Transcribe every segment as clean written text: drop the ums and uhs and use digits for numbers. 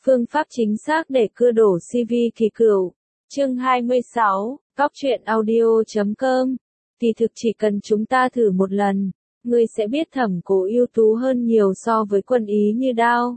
Phương pháp chính xác để cưa đổ CV kỳ cựu. Chương 26, Góc truyện audio.com. Thì thực chỉ cần chúng ta thử một lần, ngươi sẽ biết Thẩm Cố ưu tú hơn nhiều so với Quân Ý Như Đao.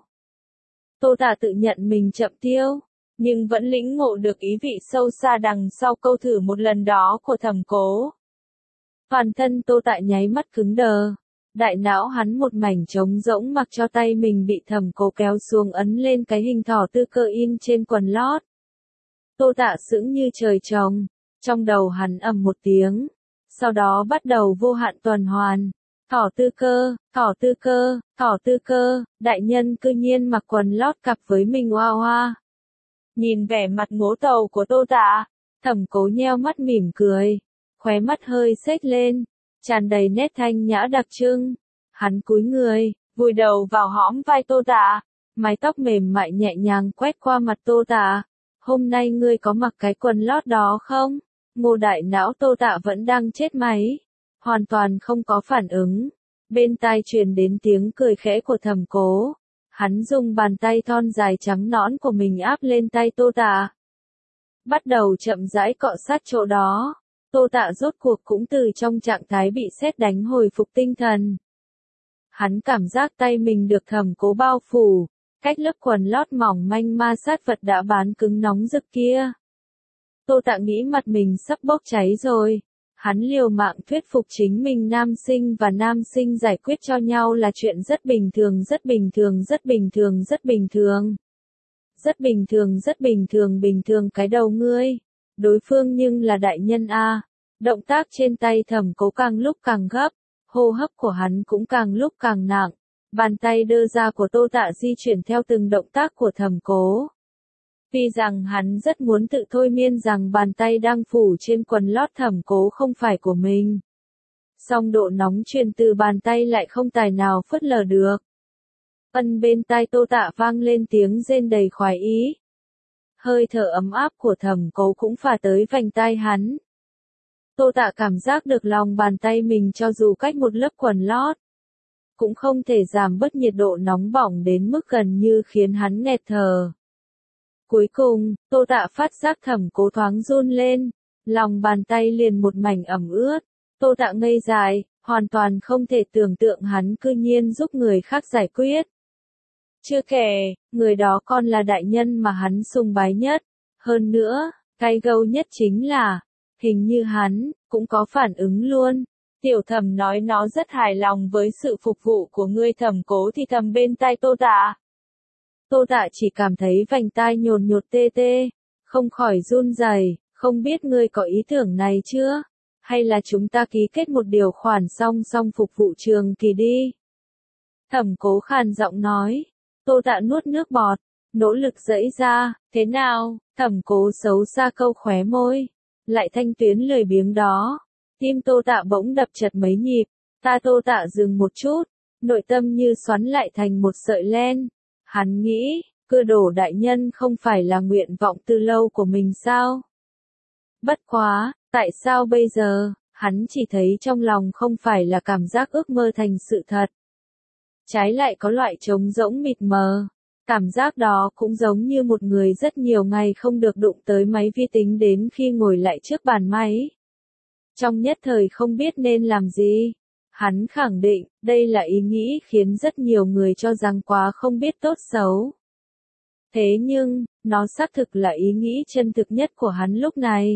Tô Tạ tự nhận mình chậm tiêu, nhưng vẫn lĩnh ngộ được ý vị sâu xa đằng sau câu thử một lần đó của Thẩm Cố. Toàn thân Tô Tạ nháy mắt cứng đờ. Đại não hắn một mảnh trống rỗng mặc cho tay mình bị Thẩm Cố kéo xuống ấn lên cái hình thỏ tư cơ in trên quần lót. Tô Tạ sững như trời trồng, trong đầu hắn ầm một tiếng, sau đó bắt đầu vô hạn tuần hoàn. Thỏ tư cơ, thỏ tư cơ, thỏ tư cơ, đại nhân cư nhiên mặc quần lót cặp với mình hoa hoa. Nhìn vẻ mặt ngố tàu của Tô Tạ, Thẩm Cố nheo mắt mỉm cười, khóe mắt hơi xếch lên, tràn đầy nét thanh nhã đặc trưng. Hắn cúi người, vùi đầu vào hõm vai Tô Tạ, mái tóc mềm mại nhẹ nhàng quét qua mặt Tô Tạ. Hôm nay ngươi có mặc cái quần lót đó không? Ngô đại não Tô Tạ vẫn đang chết máy, hoàn toàn không có phản ứng. Bên tai truyền đến tiếng cười khẽ của Thẩm Cố. Hắn dùng bàn tay thon dài trắng nõn của mình áp lên tay Tô Tạ, bắt đầu chậm rãi cọ sát chỗ đó. Tô Tạ rốt cuộc cũng từ trong trạng thái bị sét đánh hồi phục tinh thần. Hắn cảm giác tay mình được Thẩm Cố bao phủ, cách lớp quần lót mỏng manh ma sát vật đã bán cứng nóng rực kia. Tô Tạ nghĩ mặt mình sắp bốc cháy rồi. Hắn liều mạng thuyết phục chính mình nam sinh và nam sinh giải quyết cho nhau là chuyện rất bình thường, rất bình thường, rất bình thường, rất bình thường. Rất bình thường, rất bình thường cái đầu ngươi. Đối phương nhưng là đại nhân a. Động tác trên tay Thẩm Cố càng lúc càng gấp, hô hấp của hắn cũng càng lúc càng nặng. Bàn tay đưa ra của Tô Tạ di chuyển theo từng động tác của Thẩm Cố. Vì rằng hắn rất muốn tự thôi miên rằng bàn tay đang phủ trên quần lót Thẩm Cố không phải của mình. Song độ nóng truyền từ bàn tay lại không tài nào phớt lờ được. Bên tai Tô Tạ vang lên tiếng rên đầy khoái ý. Hơi thở ấm áp của Thẩm Cố cũng phả tới vành tai hắn. Tô Tạ cảm giác được lòng bàn tay mình cho dù cách một lớp quần lót, cũng không thể giảm bớt nhiệt độ nóng bỏng đến mức gần như khiến hắn nghẹt thở. Cuối cùng, Tô Tạ phát giác Thẩm Cố thoáng run lên, lòng bàn tay liền một mảnh ẩm ướt. Tô Tạ ngây dại, hoàn toàn không thể tưởng tượng hắn cư nhiên giúp người khác giải quyết. Chưa kể, người đó còn là đại nhân mà hắn sùng bái nhất. Hơn nữa, cái gâu nhất chính là, hình như hắn cũng có phản ứng luôn. Tiểu Thẩm nói nó rất hài lòng với sự phục vụ của ngươi. Thẩm Cố thì thầm bên tai Tô Tạ. Tô Tạ chỉ cảm thấy vành tai nhồn nhột tê tê, không khỏi run rẩy. Không biết ngươi có ý tưởng này chưa? Hay là chúng ta ký kết một điều khoản song song phục vụ trường kỳ đi? Thẩm Cố khàn giọng nói. Tô Tạ nuốt nước bọt, nỗ lực giãy ra. Thế nào? Thẩm Cố xấu xa câu khóe môi. Lại thanh tuyến lười biếng đó. Tim Tô Tạ bỗng đập chật mấy nhịp. Tô Tạ dừng một chút, nội tâm như xoắn lại thành một sợi len. Hắn nghĩ, cưa đổ đại nhân không phải là nguyện vọng từ lâu của mình sao? Bất quá, tại sao bây giờ, hắn chỉ thấy trong lòng không phải là cảm giác ước mơ thành sự thật. Trái lại có loại trống rỗng mịt mờ. Cảm giác đó cũng giống như một người rất nhiều ngày không được đụng tới máy vi tính đến khi ngồi lại trước bàn máy. Trong nhất thời không biết nên làm gì. Hắn khẳng định, đây là ý nghĩ khiến rất nhiều người cho rằng quá không biết tốt xấu. Thế nhưng, nó xác thực là ý nghĩ chân thực nhất của hắn lúc này.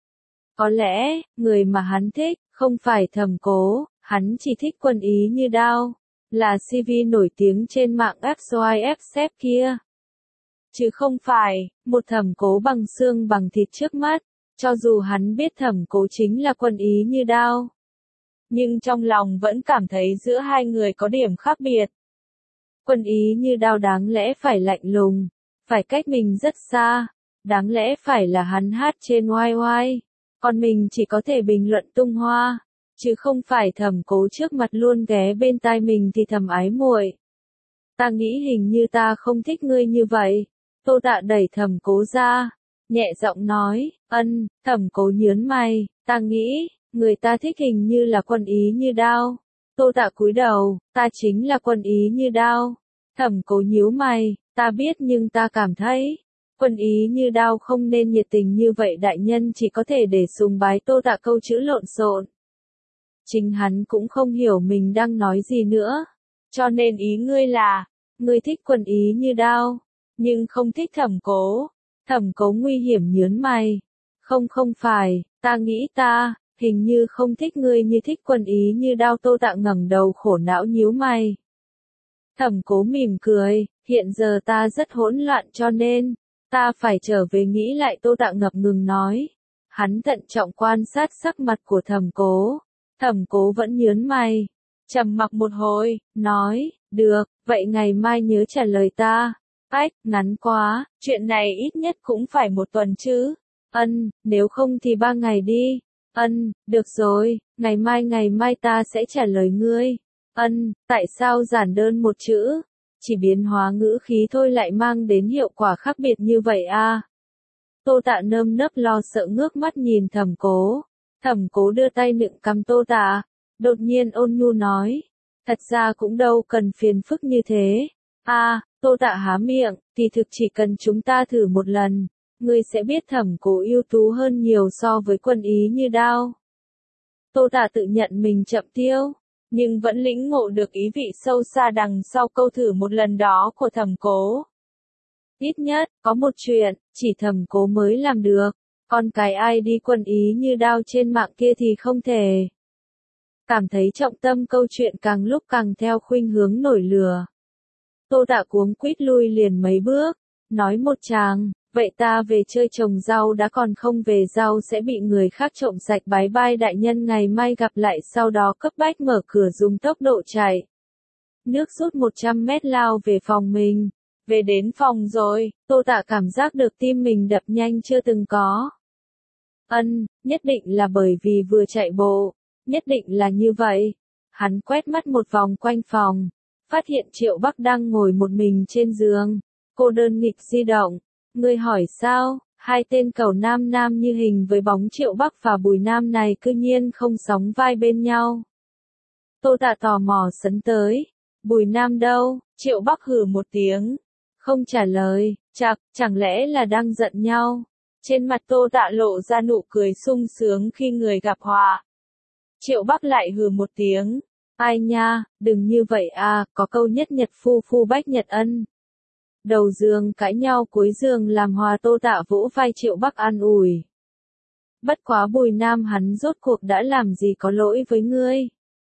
Có lẽ, người mà hắn thích, không phải Thẩm Cố, hắn chỉ thích Quân Ý Như Đao, là CV nổi tiếng trên mạng XYZ kia. Chứ không phải, một Thẩm Cố bằng xương bằng thịt trước mắt, cho dù hắn biết Thẩm Cố chính là Quân Ý Như Đao. Nhưng trong lòng vẫn cảm thấy giữa hai người có điểm khác biệt. Quân Ý Như Đao đáng lẽ phải lạnh lùng, phải cách mình rất xa, đáng lẽ phải là hắn hát trên YY, còn mình chỉ có thể bình luận tung hoa, chứ không phải Thẩm Cố trước mặt luôn ghé bên tai mình thì thầm ái muội. Ta nghĩ hình như ta không thích ngươi như vậy. Tô Tạ đẩy Thẩm Cố ra, nhẹ giọng nói. Thẩm Cố nhớn mày, ta nghĩ, người ta thích hình như là Quân Ý Như Đao. Tô Tạ cúi đầu, ta chính là Quân Ý Như Đao. Thẩm Cố nhíu mày, Ta biết nhưng ta cảm thấy, Quân Ý Như Đao không nên nhiệt tình như vậy, đại nhân chỉ có thể để sùng bái Tô Tạ câu chữ lộn xộn. Chính hắn cũng không hiểu mình đang nói gì nữa. Cho nên ý ngươi là, ngươi thích Quân Ý Như Đao, nhưng không thích Thẩm Cố. Thẩm Cố nguy hiểm nhớn mày. Không phải, ta nghĩ ta, hình như không thích ngươi như thích Quân Ý Như Đao. Tô Tạ ngẩng đầu khổ não nhíu mày. Thẩm Cố mỉm cười, hiện giờ ta rất hỗn loạn cho nên, ta phải trở về nghĩ lại. Tô Tạ ngập ngừng nói. Hắn thận trọng quan sát sắc mặt của Thẩm Cố. Thẩm Cố vẫn nhớn mày. Trầm mặc một hồi, nói, được, vậy ngày mai nhớ trả lời ta. Ách, ngắn quá, chuyện này ít nhất cũng phải 1 tuần chứ. Nếu không thì 3 ngày đi. Được rồi, ngày mai ta sẽ trả lời ngươi. Tại sao giản đơn một chữ, chỉ biến hóa ngữ khí thôi lại mang đến hiệu quả khác biệt như vậy a? Tô Tạ nơm nớp lo sợ ngước mắt nhìn Thẩm Cố. Thẩm Cố đưa tay nựng cằm Tô Tạ, đột nhiên ôn nhu nói, thật ra cũng đâu cần phiền phức như thế. Tô Tạ há miệng, thì thực chỉ cần chúng ta thử một lần, ngươi sẽ biết Thẩm Cố ưu tú hơn nhiều so với Quân Ý Như Đao. Tô Tạ tự nhận mình chậm tiêu, nhưng vẫn lĩnh ngộ được ý vị sâu xa đằng sau câu thử một lần đó của Thẩm Cố. Ít nhất, có một chuyện, chỉ Thẩm Cố mới làm được, còn cái ai đi Quân Ý Như Đao trên mạng kia thì không thể. Cảm thấy trọng tâm câu chuyện càng lúc càng theo khuynh hướng nổi lửa. Tô Tạ cuống quýt lui liền mấy bước, nói một tràng, vậy ta về chơi trồng rau đã, còn không về rau sẽ bị người khác trộm sạch. Bái bai đại nhân, ngày mai gặp lại. Sau đó cấp bách mở cửa dùng tốc độ chạy. Nước rút 100 mét lao về phòng mình. Về đến phòng rồi, Tô Tạ cảm giác được tim mình đập nhanh chưa từng có. Nhất định là bởi vì vừa chạy bộ, nhất định là như vậy. Hắn quét mắt một vòng quanh phòng, phát hiện Triệu Bắc đang ngồi một mình trên giường, cô đơn nghịch di động. Ngươi hỏi sao, hai tên cầu nam nam như hình với bóng Triệu Bắc và Bùi Nam này cư nhiên không sóng vai bên nhau. Tô Tạ tò mò sấn tới, Bùi Nam đâu? Triệu Bắc hừ một tiếng, không trả lời. Chẳng lẽ là đang giận nhau? Trên mặt Tô Tạ lộ ra nụ cười sung sướng khi người gặp họa. Triệu Bắc lại hừ một tiếng, ai nha, đừng như vậy có câu nhất nhật phu phu bách nhật ân. Đầu giường cãi nhau cuối giường làm hòa. Tô Tạ vỗ vai Triệu Bắc an ủi. Bất quá Bùi Nam hắn rốt cuộc đã làm gì có lỗi với ngươi?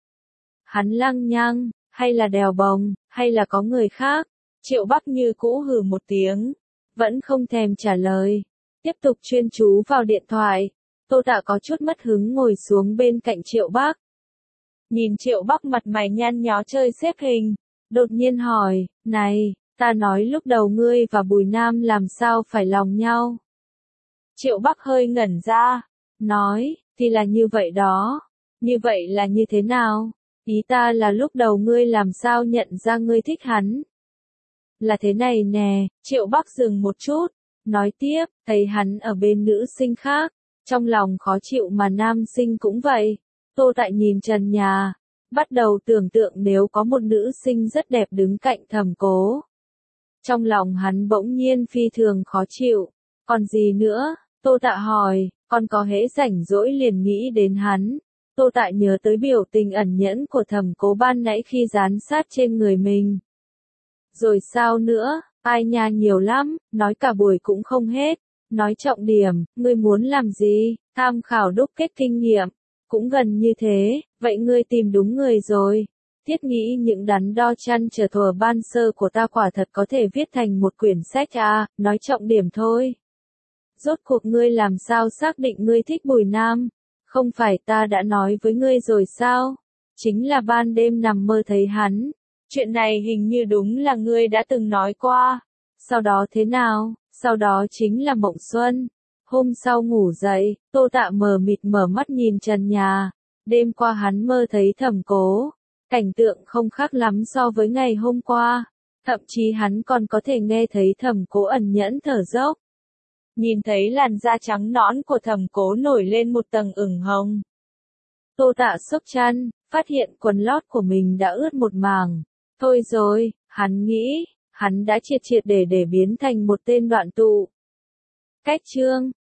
Hắn lăng nhăng, hay là đèo bồng, hay là có người khác? Triệu Bắc như cũ hừ một tiếng, vẫn không thèm trả lời, tiếp tục chuyên chú vào điện thoại. Tô Tạ có chút mất hứng ngồi xuống bên cạnh Triệu Bắc. Nhìn Triệu Bắc mặt mày nhăn nhó chơi xếp hình, đột nhiên hỏi, này, ta nói lúc đầu ngươi và Bùi Nam làm sao phải lòng nhau? Triệu Bắc hơi ngẩn ra, nói, thì là như vậy đó. Như vậy là như thế nào? Ý ta là lúc đầu ngươi làm sao nhận ra ngươi thích hắn? Là thế này nè. Triệu Bắc dừng một chút, nói tiếp, thấy hắn ở bên nữ sinh khác, trong lòng khó chịu mà nam sinh cũng vậy. Tô Tạ nhìn trần nhà, bắt đầu tưởng tượng nếu có một nữ sinh rất đẹp đứng cạnh Thẩm Cố. Trong lòng hắn bỗng nhiên phi thường khó chịu. Còn gì nữa? Tô Tạ hỏi, còn có hễ rảnh rỗi liền nghĩ đến hắn. Tô Tạ nhớ tới biểu tình ẩn nhẫn của Thẩm Cố ban nãy khi dán sát trên người mình. Rồi sao nữa? Ai nha, nhiều lắm, nói cả buổi cũng không hết. Nói trọng điểm, ngươi muốn làm gì? Tham khảo đúc kết kinh nghiệm. Cũng gần như thế, vậy ngươi tìm đúng người rồi. Thiết nghĩ những đắn đo chăn trở thuở ban sơ của ta quả thật có thể viết thành một quyển sách nói trọng điểm thôi. Rốt cuộc ngươi làm sao xác định ngươi thích Bùi Nam? Không phải ta đã nói với ngươi rồi sao? Chính là ban đêm nằm mơ thấy hắn. Chuyện này hình như đúng là ngươi đã từng nói qua. Sau đó thế nào? Sau đó chính là mộng xuân. Hôm sau ngủ dậy, Tô Tạ mờ mịt mở mắt nhìn trần nhà. Đêm qua hắn mơ thấy Thẩm Cố. Cảnh tượng không khác lắm so với ngày hôm qua. Thậm chí hắn còn có thể nghe thấy Thẩm Cố ẩn nhẫn thở dốc. Nhìn thấy làn da trắng nõn của Thẩm Cố nổi lên một tầng ửng hồng. Tô Tạ xốc chăn, phát hiện quần lót của mình đã ướt một mảng. Thôi rồi, hắn nghĩ, hắn đã triệt triệt để biến thành một tên đoạn tụ. Cách chương